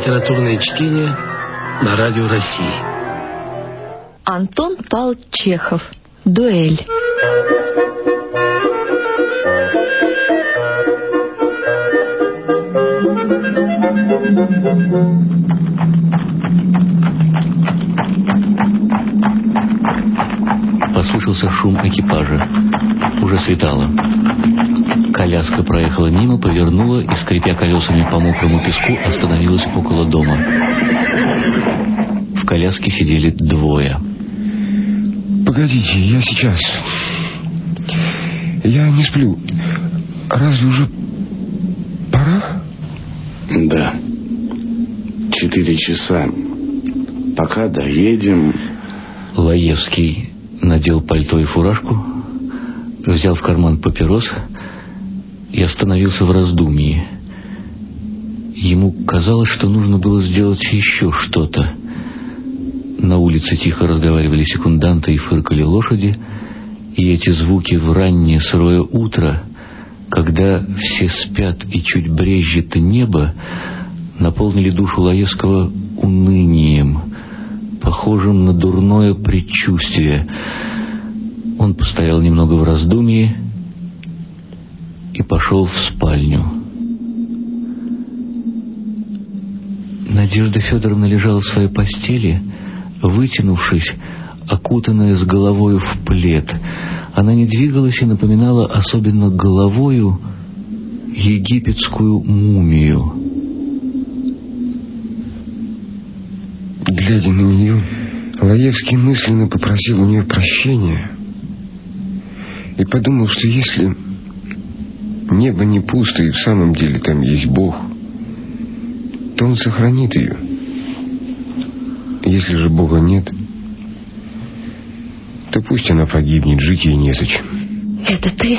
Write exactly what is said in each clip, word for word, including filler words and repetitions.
Литературное чтение на Радио России. Антон Павлович Чехов. Дуэль. Послышался шум экипажа. Уже светало. Коляска проехала мимо, повернула и, скрипя колесами по мокрому песку, остановилась около дома. В коляске сидели двое. Погодите, я сейчас. Я не сплю. Разве уже пора? Да. Четыре часа. Пока доедем. Лаевский надел пальто и фуражку, взял в карман папирос и остановился в раздумье. Ему казалось, что нужно было сделать еще что-то. На улице тихо разговаривали секунданты и фыркали лошади, и эти звуки в раннее сырое утро, когда все спят и чуть брезжит небо, наполнили душу Лаевского унынием, похожим на дурное предчувствие. Он постоял немного в раздумье и пошел в спальню. Надежда Федоровна лежала в своей постели, вытянувшись, окутанная с головою в плед. Она не двигалась и напоминала, особенно головою, египетскую мумию. Глядя на нее, Лаевский мысленно попросил у нее прощения и подумал, что если небо не пусто и в самом деле там есть Бог, то он сохранит ее. Если же Бога нет, то пусть она погибнет, жить ей незачем. Это ты?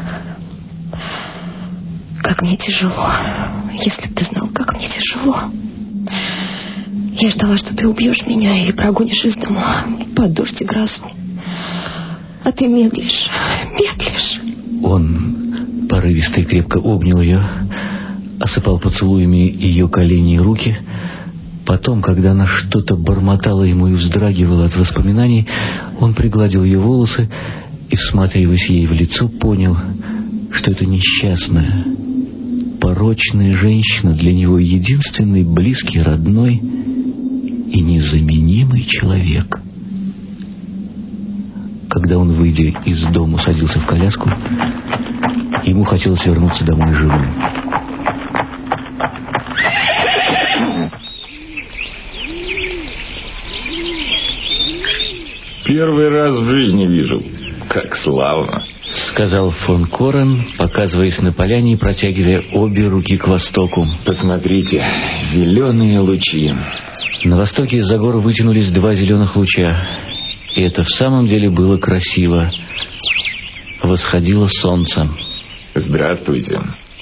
Как мне тяжело. Если бы ты знал, как мне тяжело. Я ждала, что ты убьешь меня или прогонишь из дома под дождь и грозу. А ты медлишь, медлишь. Он порывисто и крепко обнял ее, осыпал поцелуями ее колени и руки. Потом, когда она что-то бормотала ему и вздрагивала от воспоминаний, он пригладил ее волосы и, всматриваясь ей в лицо, понял, что это несчастная, порочная женщина для него единственный близкий, родной и незаменимый человек. Когда он, выйдя из дома, садился в коляску, ему хотелось вернуться домой живым. Первый раз в жизни вижу. Как славно, сказал фон Корен, показываясь на поляне и протягивая обе руки к востоку. Посмотрите, зеленые лучи. На востоке из-за гор вытянулись два зеленых луча. И это в самом деле было красиво. Восходило солнце. Здравствуйте.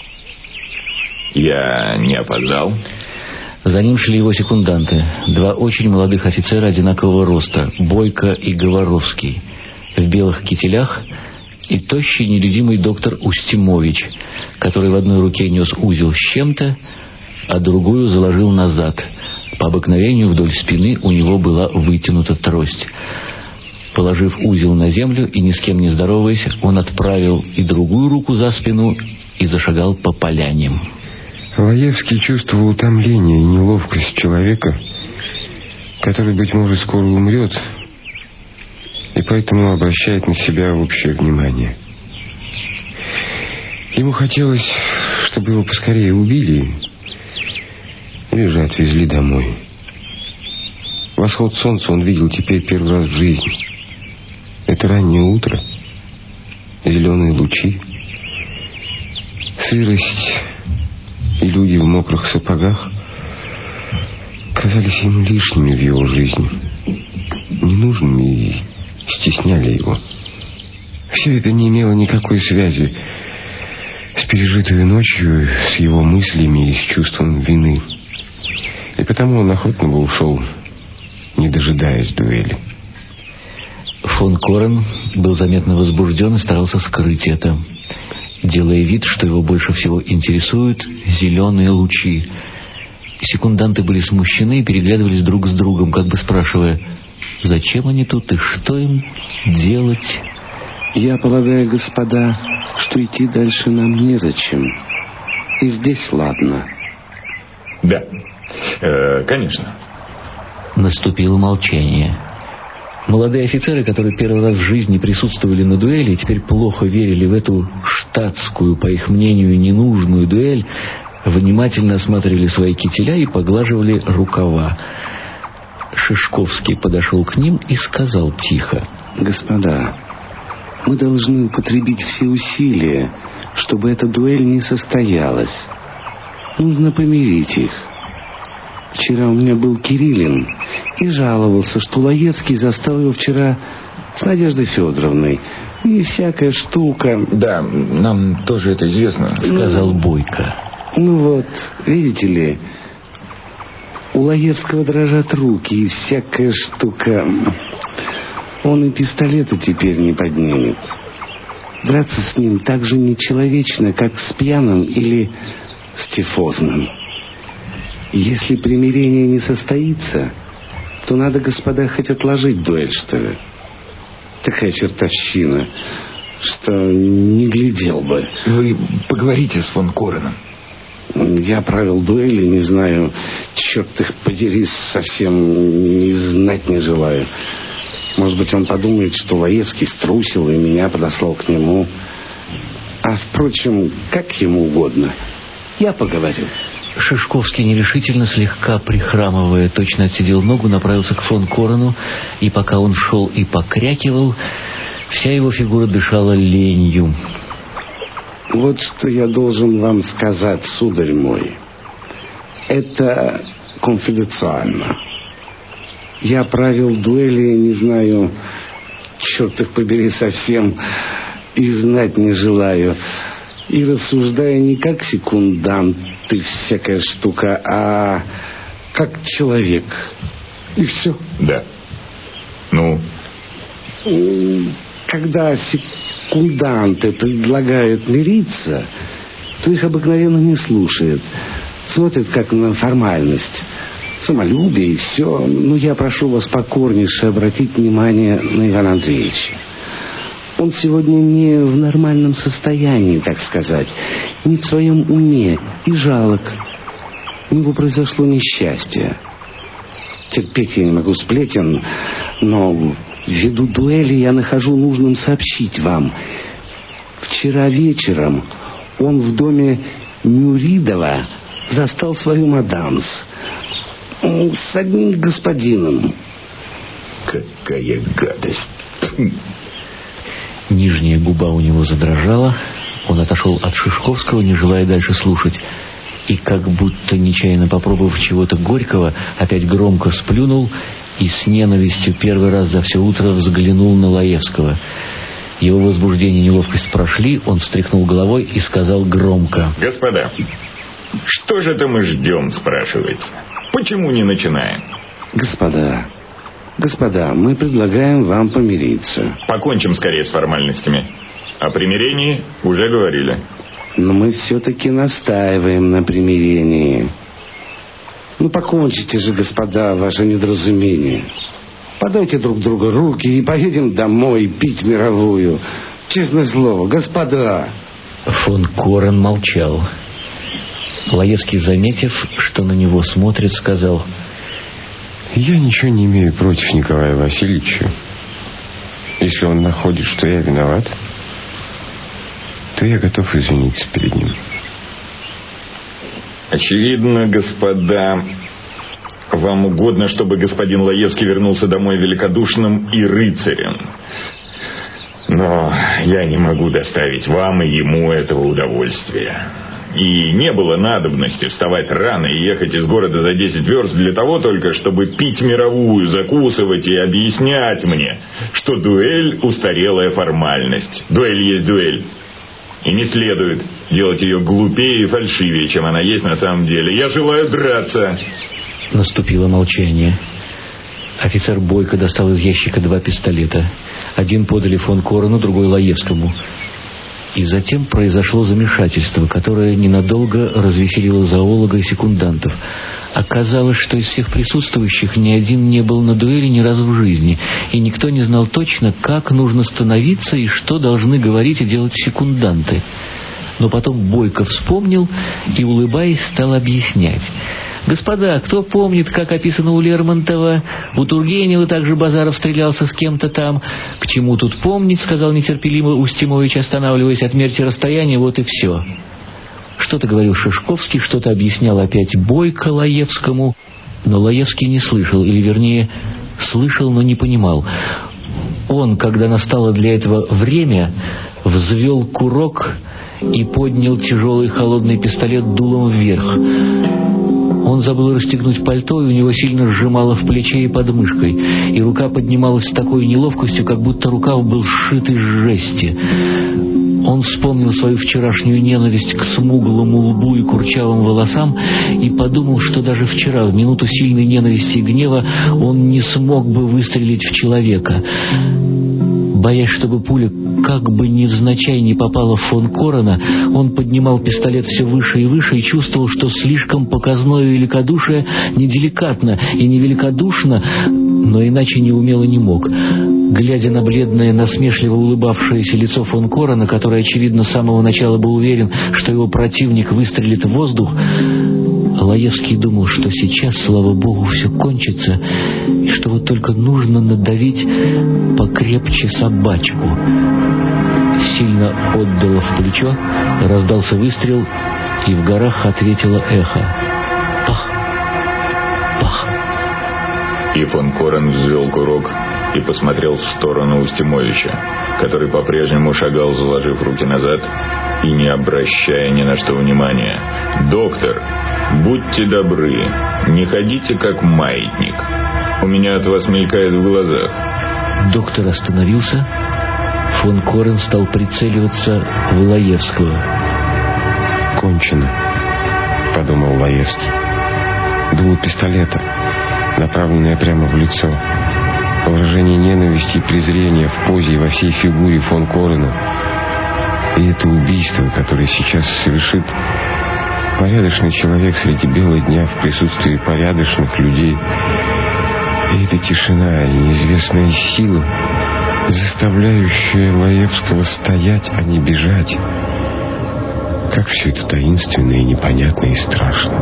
Я не опоздал? За ним шли его секунданты. Два очень молодых офицера одинакового роста, Бойко и Говоровский, в белых кителях, и тощий нелюдимый доктор Устимович, который в одной руке нес узел с чем-то, а другую заложил назад. По обыкновению вдоль спины у него была вытянута трость. Положив узел на землю и ни с кем не здороваясь, он отправил и другую руку за спину и зашагал по поляне. Лаевский чувствовал утомление и неловкость человека, который, быть может, скоро умрет, и поэтому обращает на себя общее внимание. Ему хотелось, чтобы его поскорее убили или же отвезли домой. Восход солнца он видел теперь первый раз в жизни. Это раннее утро, зеленые лучи, сырость и люди в мокрых сапогах казались ему лишними в его жизни, ненужными и стесняли его. Все это не имело никакой связи с пережитой ночью, с его мыслями и с чувством вины. И потому он охотно бы ушел, не дожидаясь дуэли. Фон Корен был заметно возбужден и старался скрыть это, делая вид, что его больше всего интересуют зеленые лучи, Секунданты были смущены и переглядывались друг с другом, как бы спрашивая, зачем они тут и что им делать. Я полагаю, господа, что идти дальше нам незачем. И здесь ладно. Да, э, конечно. Наступило молчание. Молодые офицеры, которые первый раз в жизни присутствовали на дуэли и теперь плохо верили в эту штатскую, по их мнению, ненужную дуэль, внимательно осматривали свои кителя и поглаживали рукава. Шишковский подошел к ним и сказал тихо: «Господа, мы должны употребить все усилия, чтобы эта дуэль не состоялась. Нужно помирить их. Вчера у меня был Кириллин и жаловался, что Лаевский застал его вчера с Надеждой Федоровной. И всякая штука...» «Да, нам тоже это известно», — сказал Бойко. «Ну вот, видите ли, у Лаевского дрожат руки, и всякая штука... Он и пистолета теперь не поднимет. Драться с ним так же нечеловечно, как с пьяным или с тифозным. Если примирение не состоится, то надо, господа, хоть отложить дуэль, что ли. Такая чертовщина, что не глядел бы». «Вы поговорите с фон Кореном». «Я правил дуэли, не знаю, черт их подери, совсем не знать не желаю. Может быть, он подумает, что Лаевский струсил и меня подослал к нему. А, впрочем, как ему угодно. Я поговорю». Шишковский нерешительно, слегка прихрамывая, точно отсидел ногу, направился к фон Корену, и пока он шел и покрякивал, вся его фигура дышала ленью. «Вот что я должен вам сказать, сударь мой. Это конфиденциально. Я правил дуэли, не знаю, черт их побери, совсем и знать не желаю. И рассуждаю не как секундант и всякая штука, а как человек. И все». «Да. Ну?» «Когда секунданты предлагают мириться, то их обыкновенно не слушают. Смотрят как на формальность. Самолюбие и все. Но я прошу вас покорнейше обратить внимание на Ивана Андреевича. Он сегодня не в нормальном состоянии, так сказать, не в своем уме и жалок. У него произошло несчастье. Терпеть я не могу сплетен, но ввиду дуэли я нахожу нужным сообщить вам. Вчера вечером он в доме Нюридова застал свою мадам с одним господином». «Какая гадость!» Нижняя губа у него задрожала. Он отошел от Шишковского, не желая дальше слушать, и, как будто нечаянно попробовав чего-то горького, опять громко сплюнул и с ненавистью первый раз за все утро взглянул на Лаевского. Его возбуждение и неловкость прошли, он встряхнул головой и сказал громко: «Господа, что же это мы ждем, спрашивается? Почему не начинаем?» «Господа, господа, мы предлагаем вам помириться». «Покончим скорее с формальностями. О примирении уже говорили». «Но мы все-таки настаиваем на примирении. Ну, покончите же, господа, ваше недоразумение. Подайте друг другу руки и поедем домой пить мировую. Честное слово, господа». Фон Корен молчал. Лаевский, заметив, что на него смотрит, сказал: «Я ничего не имею против Николая Васильевича. Если он находит, что я виноват, то я готов извиниться перед ним». «Очевидно, господа, вам угодно, чтобы господин Лаевский вернулся домой великодушным и рыцарем. Но я не могу доставить вам и ему этого удовольствия. И не было надобности вставать рано и ехать из города за десять верст для того только, чтобы пить мировую, закусывать и объяснять мне, что дуэль — устарелая формальность. Дуэль есть дуэль. И не следует делать ее глупее и фальшивее, чем она есть на самом деле. Я желаю драться». Наступило молчание. Офицер Бойко достал из ящика два пистолета. Один подали фон Корену, другой Лаевскому. И затем произошло замешательство, которое ненадолго развеселило зоолога и секундантов. Оказалось, что из всех присутствующих ни один не был на дуэли ни разу в жизни, и никто не знал точно, как нужно становиться и что должны говорить и делать секунданты. Но потом Бойко вспомнил и, улыбаясь, стал объяснять. «Господа, кто помнит, как описано у Лермонтова? У Тургенева также Базаров стрелялся с кем-то там. К чему тут помнить, — сказал нетерпеливо Устимович, останавливаясь, — отмерьте расстояние, вот и все». Что-то говорил Шишковский, что-то объяснял опять Бойко Лаевскому, но Лаевский не слышал, или, вернее, слышал, но не понимал. Он, когда настало для этого время, взвел курок и поднял тяжелый холодный пистолет дулом вверх. Он забыл расстегнуть пальто, и у него сильно сжимало в плече и под мышкой, и рука поднималась с такой неловкостью, как будто рукав был сшит из жести. Он вспомнил свою вчерашнюю ненависть к смуглому лбу и курчавым волосам и подумал, что даже вчера, в минуту сильной ненависти и гнева, он не смог бы выстрелить в человека. Боясь, чтобы пуля как бы невзначай не попала в фон Корена, он поднимал пистолет все выше и выше и чувствовал, что слишком показное великодушие неделикатно и невеликодушно, но иначе не умел и не мог. Глядя на бледное, насмешливо улыбавшееся лицо фон Корена, который, очевидно, с самого начала был уверен, что его противник выстрелит в воздух, Лаевский думал, что сейчас, слава богу, все кончится, и что вот только нужно надавить покрепче собачку. Сильно отдало в плечо, раздался выстрел, и в горах ответило эхо. Пах! Пах! И фон Корен взвел курок и посмотрел в сторону Устимовича, который по-прежнему шагал, заложив руки назад и не обращая ни на что внимания. «Доктор, будьте добры, не ходите как маятник. У меня от вас мелькает в глазах». Доктор остановился. Фон Корен стал прицеливаться в Лаевского. «Кончено», — подумал Лаевский. Дуло пистолета, направленное прямо в лицо. Выражение ненависти и презрения в позе и во всей фигуре фон Корена. И это убийство, которое сейчас совершит порядочный человек среди бела дня в присутствии порядочных людей. И эта тишина и неизвестная сила, заставляющая Лаевского стоять, а не бежать. Как все это таинственно и непонятно и страшно.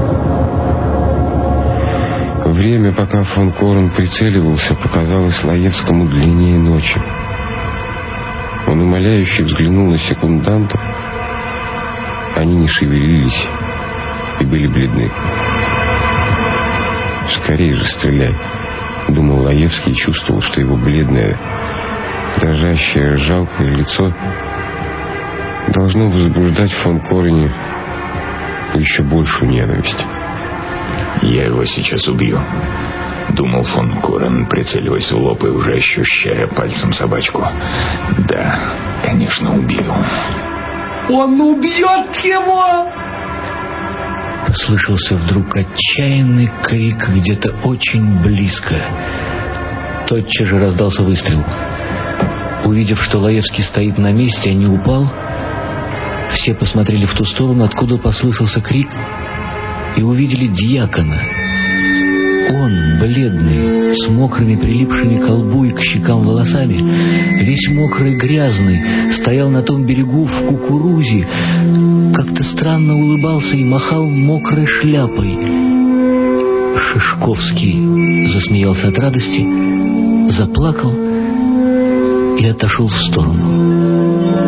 Время, пока фон Корен прицеливался, показалось Лаевскому длиннее ночи. Он умоляюще взглянул на секундантов. Они не шевелились и были бледны. «Скорее же стреляй», — думал Лаевский и чувствовал, что его бледное, дрожащее, жалкое лицо должно возбуждать в фон Корене еще большую ненависть. «Я его сейчас убью», — думал фон Корен, прицеливаясь в лоб и уже ощущая пальцем собачку. «Да, конечно, убью». «Он убьет его!» Послышался вдруг отчаянный крик где-то очень близко. Тотчас же раздался выстрел. Увидев, что Лаевский стоит на месте, а не упал, все посмотрели в ту сторону, откуда послышался крик, и увидели дьякона. Он, бледный, с мокрыми прилипшими к лбу и к щекам волосами, весь мокрый, грязный, стоял на том берегу в кукурузе, как-то странно улыбался и махал мокрой шляпой. Шишковский засмеялся от радости, заплакал и отошел в сторону.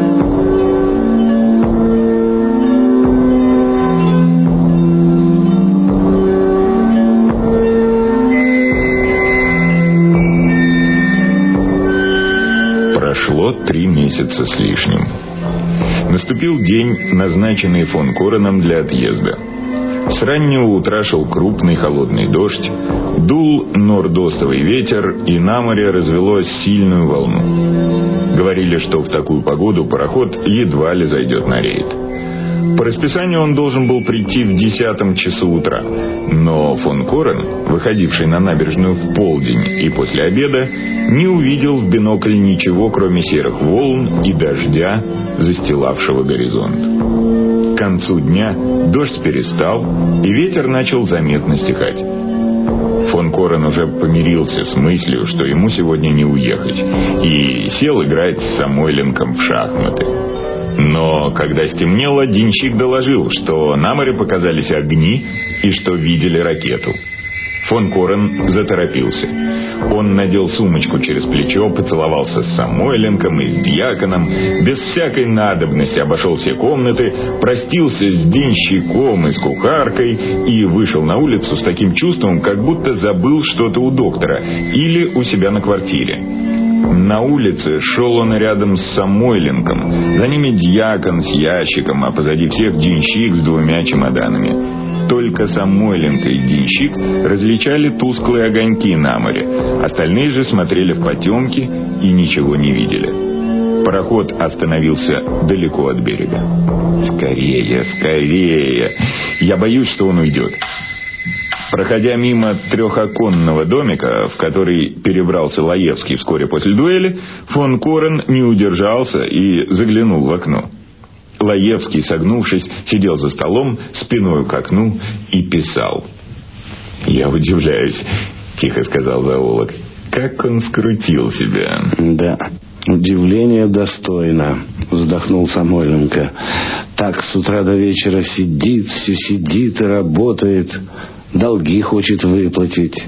Прошло три месяца с лишним. Наступил день, назначенный фон Кореном для отъезда. С раннего утра шел крупный холодный дождь, дул нордостовый ветер, и на море развелось сильную волну. Говорили, что в такую погоду пароход едва ли зайдет на рейд. По расписанию он должен был прийти в десятом часу утра. Но фон Корен, выходивший на набережную в полдень и после обеда, не увидел в бинокль ничего, кроме серых волн и дождя, застилавшего горизонт. К концу дня дождь перестал, и ветер начал заметно стихать. Фон Корен уже помирился с мыслью, что ему сегодня не уехать, и сел играть с Самойленком в шахматы. Но когда стемнело, денщик доложил, что на море показались огни и что видели ракету. Фон Корен заторопился. Он надел сумочку через плечо, поцеловался с Самойленком и с дьяконом, без всякой надобности обошел все комнаты, простился с денщиком и с кухаркой и вышел на улицу с таким чувством, как будто забыл что-то у доктора или у себя на квартире. На улице шел он рядом с Самойленком, за ними дьякон с ящиком, а позади всех денщик с двумя чемоданами. Только Самойленко и денщик различали тусклые огоньки на море. Остальные же смотрели в потемки и ничего не видели. Пароход остановился далеко от берега. «Скорее, скорее! Я боюсь, что он уйдет». Проходя мимо трехоконного домика, в который перебрался Лаевский вскоре после дуэли, фон Корен не удержался и заглянул в окно. Лаевский, согнувшись, сидел за столом, спиной к окну и писал. «Я удивляюсь», — тихо сказал зоолог, — «как он скрутил себя». «Да, удивление достойно», — вздохнул Самойленко. «Так с утра до вечера сидит, все сидит и работает, долги хочет выплатить.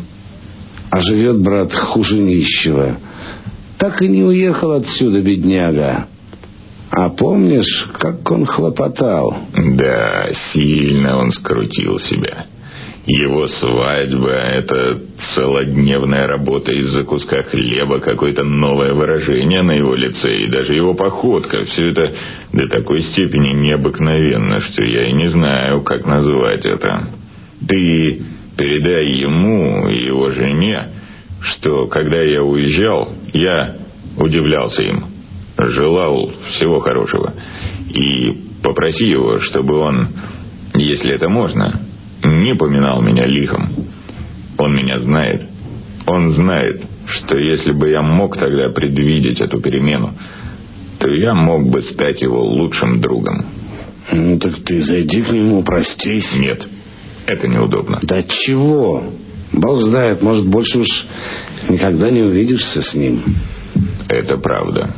А живет, брат, хуже нищего. Так и не уехал отсюда, бедняга. А помнишь, как он хлопотал?» «Да, сильно он скрутил себя. Его свадьба — это целодневная работа из-за куска хлеба, какое-то новое выражение на его лице, и даже его походка. Все это до такой степени необыкновенно, что я и не знаю, как назвать это. Ты передай ему и его жене, что когда я уезжал, я удивлялся им. Желал всего хорошего. И попроси его, чтобы он, если это можно, не поминал меня лихом. Он меня знает. Он знает, что если бы я мог тогда предвидеть эту перемену, то я мог бы стать его лучшим другом». «Ну так ты зайди к нему, простись». «Нет, это неудобно». «Да чего? Бог знает, может, больше уж никогда не увидишься с ним». «Это правда».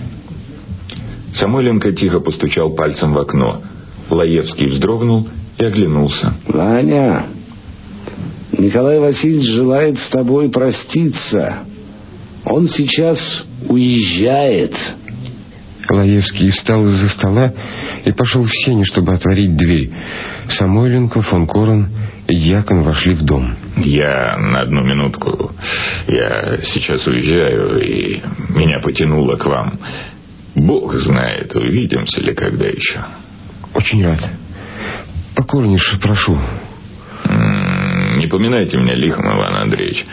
Самойленко тихо постучал пальцем в окно. Лаевский вздрогнул и оглянулся. «Ваня, Николай Васильевич желает с тобой проститься. Он сейчас уезжает». Лаевский встал из-за стола и пошел в сени, чтобы отворить дверь. Самойленко, фон Корен и дьякон вошли в дом. «Я на одну минутку. Я сейчас уезжаю, и меня потянуло к вам. Бог знает, увидимся ли когда еще». «Очень рад. Покорнейше прошу». «Не поминайте меня лихом, Иван Андреевич.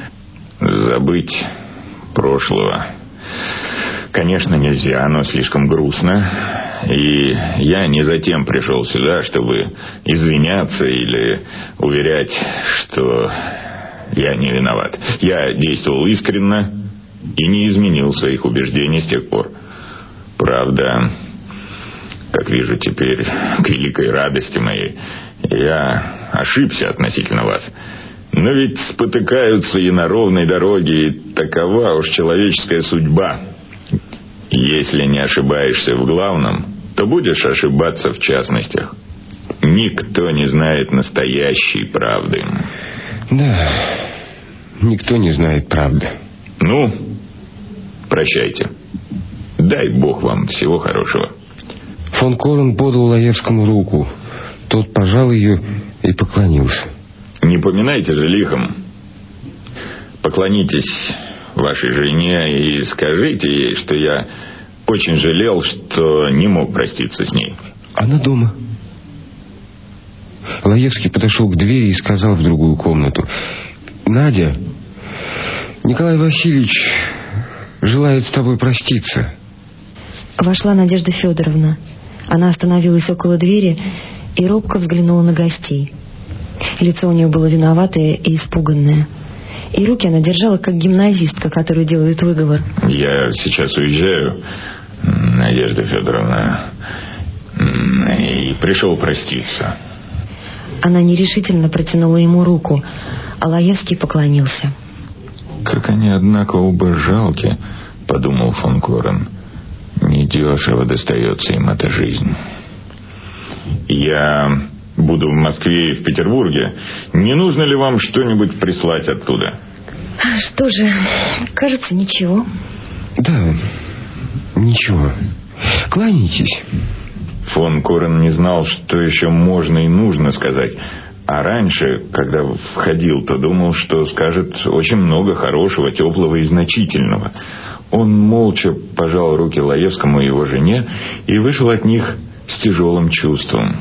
Забыть прошлого, конечно, нельзя, оно слишком грустно. И я не затем пришел сюда, чтобы извиняться или уверять, что я не виноват. Я действовал искренно и не изменил своих убеждений с тех пор. Правда, как вижу теперь, к великой радости моей, я ошибся относительно вас. Но ведь спотыкаются и на ровной дороге, и такова уж человеческая судьба. Если не ошибаешься в главном, то будешь ошибаться в частностях. Никто не знает настоящей правды». «Да, никто не знает правды». «Ну, прощайте. Дай Бог вам всего хорошего». Фон Корен подал Лаевскому руку. Тот пожал ее и поклонился. «Не поминайте же лихом. Поклонитесь вашей жене и скажите ей, что я очень жалел, что не мог проститься с ней». «Она дома». Лаевский подошел к двери и сказал в другую комнату: «Надя, Николай Васильевич желает с тобой проститься». Вошла Надежда Федоровна. Она остановилась около двери и робко взглянула на гостей. Лицо у нее было виноватое и испуганное. И руки она держала, как гимназистка, которая делает выговор. Я сейчас уезжаю, Надежда Федоровна, и пришел проститься. Она нерешительно протянула ему руку, а Лаевский поклонился. «Как они, однако, оба жалки», — подумал фон Корен. «Недешево достается им эта жизнь. Я буду в Москве и в Петербурге. Не нужно ли вам что-нибудь прислать оттуда?» «Что же, кажется, ничего». «Да, ничего. Кланяйтесь». Фон Корен не знал, что еще можно и нужно сказать. А раньше, когда входил, то думал, что скажет очень много хорошего, теплого и значительного. Он молча пожал руки Лаевскому и его жене и вышел от них с тяжелым чувством.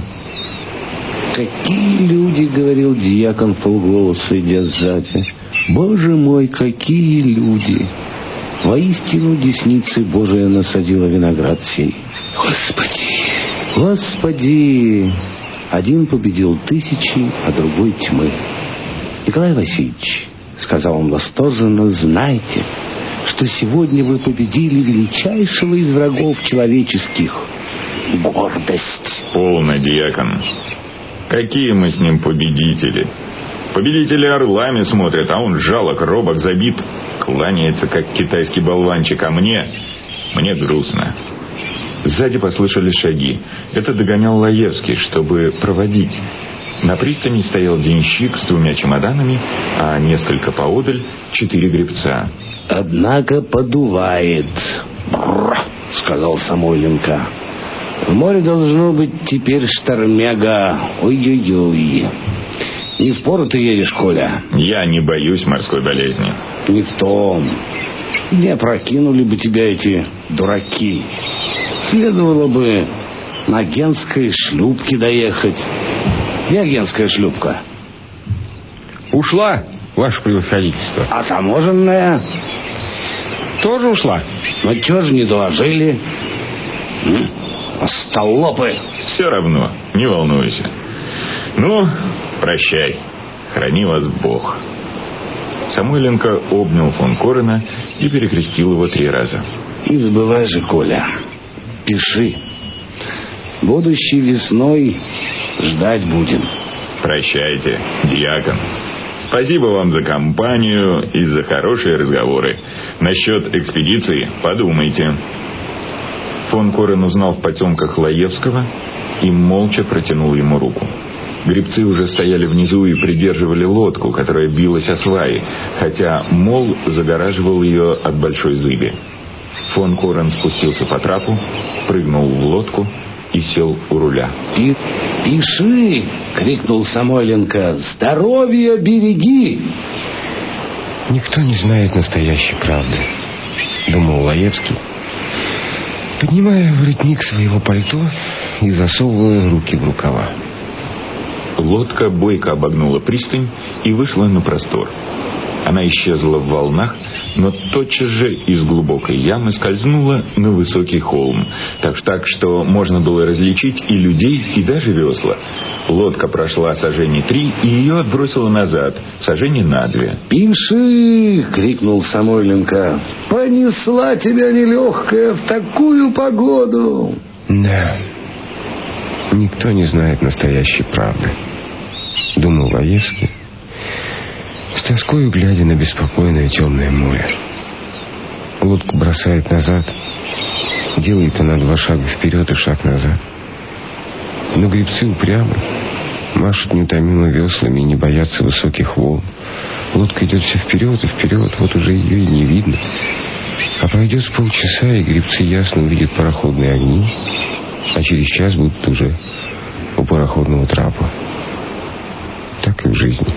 «Какие люди!» — говорил дьякон вполголоса, идя сзади. «Боже мой, какие люди! Воистину десницей Божия насадила виноград сей. Господи! Господи!» Один победил тысячи, а другой тьмы. «Николай Васильевич, — сказал он восторженно, — знайте, что сегодня вы победили величайшего из врагов человеческих — гордость». «Полно, дьякон. Какие мы с ним победители? Победители орлами смотрят, а он жалок, робок, забит, кланяется, как китайский болванчик, а мне... мне грустно». Сзади послышались шаги. Это догонял Лаевский, чтобы проводить. На пристани стоял денщик с двумя чемоданами, а несколько поодаль четыре гребца. «Однако подувает, бррр, — сказал Самойленко. В море должно быть теперь штормяга. Ой-ой-ой. Не впору ты едешь, Коля?» «Я не боюсь морской болезни». «Не в том. Не опрокинули бы тебя эти дураки. Следовало бы на генской шлюпке доехать». «Я генская шлюпка». «Ушла, ваше превосходительство». «А таможенная?» «Тоже ушла». «Ну, чего же не доложили?» М? «Остолопы». «Все равно, не волнуйся. Ну, прощай. Храни вас Бог». Самойленко обнял фон Корена и перекрестил его три раза. «Не забывай же, Коля, пиши. Будущей весной ждать будем». «Прощайте, дьякон. Спасибо вам за компанию и за хорошие разговоры. Насчет экспедиции подумайте». Фон Корен узнал в потемках Лаевского и молча протянул ему руку. Гребцы уже стояли внизу и придерживали лодку, которая билась о сваи, хотя мол загораживал ее от большой зыби. Фон Корен спустился по трапу, прыгнул в лодку и сел у руля. Пи «Пиши!» — крикнул Самойленко. «Здоровье береги!» «Никто не знает настоящей правды», — думал Лаевский, поднимая воротник своего пальто и засовывая руки в рукава. Лодка бойко обогнула пристань и вышла на простор. Она исчезла в волнах, но тотчас же из глубокой ямы скользнула на высокий холм, так, так что можно было различить и людей, и даже весла. Лодка прошла сажени три, и ее отбросило назад, сажени на две. «Пиши!» — крикнул Самойленко. «Понесла тебя нелегкая в такую погоду!» «Да, никто не знает настоящей правды», — думал Лаевский, с тоскою глядя на беспокойное темное море. Лодку бросает назад, делает она два шага вперед и шаг назад. Но гребцы упрямы, машут неутомимо веслами и не боятся высоких волн. Лодка идет все вперед и вперед, вот уже ее и не видно. А пройдет с полчаса, и гребцы ясно увидят пароходные огни, а через час будут уже у пароходного трапа. Так и в жизни.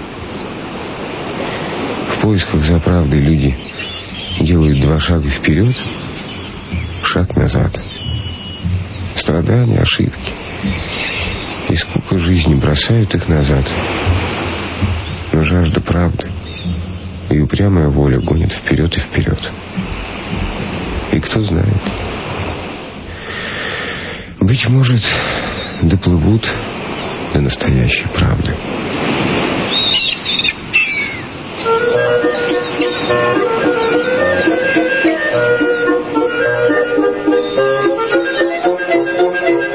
В поисках за правдой люди делают два шага вперед, шаг назад. Страдания, ошибки и скука жизни бросают их назад. Но жажда правды и упрямая воля гонят вперед и вперед. И кто знает, быть Быть может, доплывут до настоящей правды.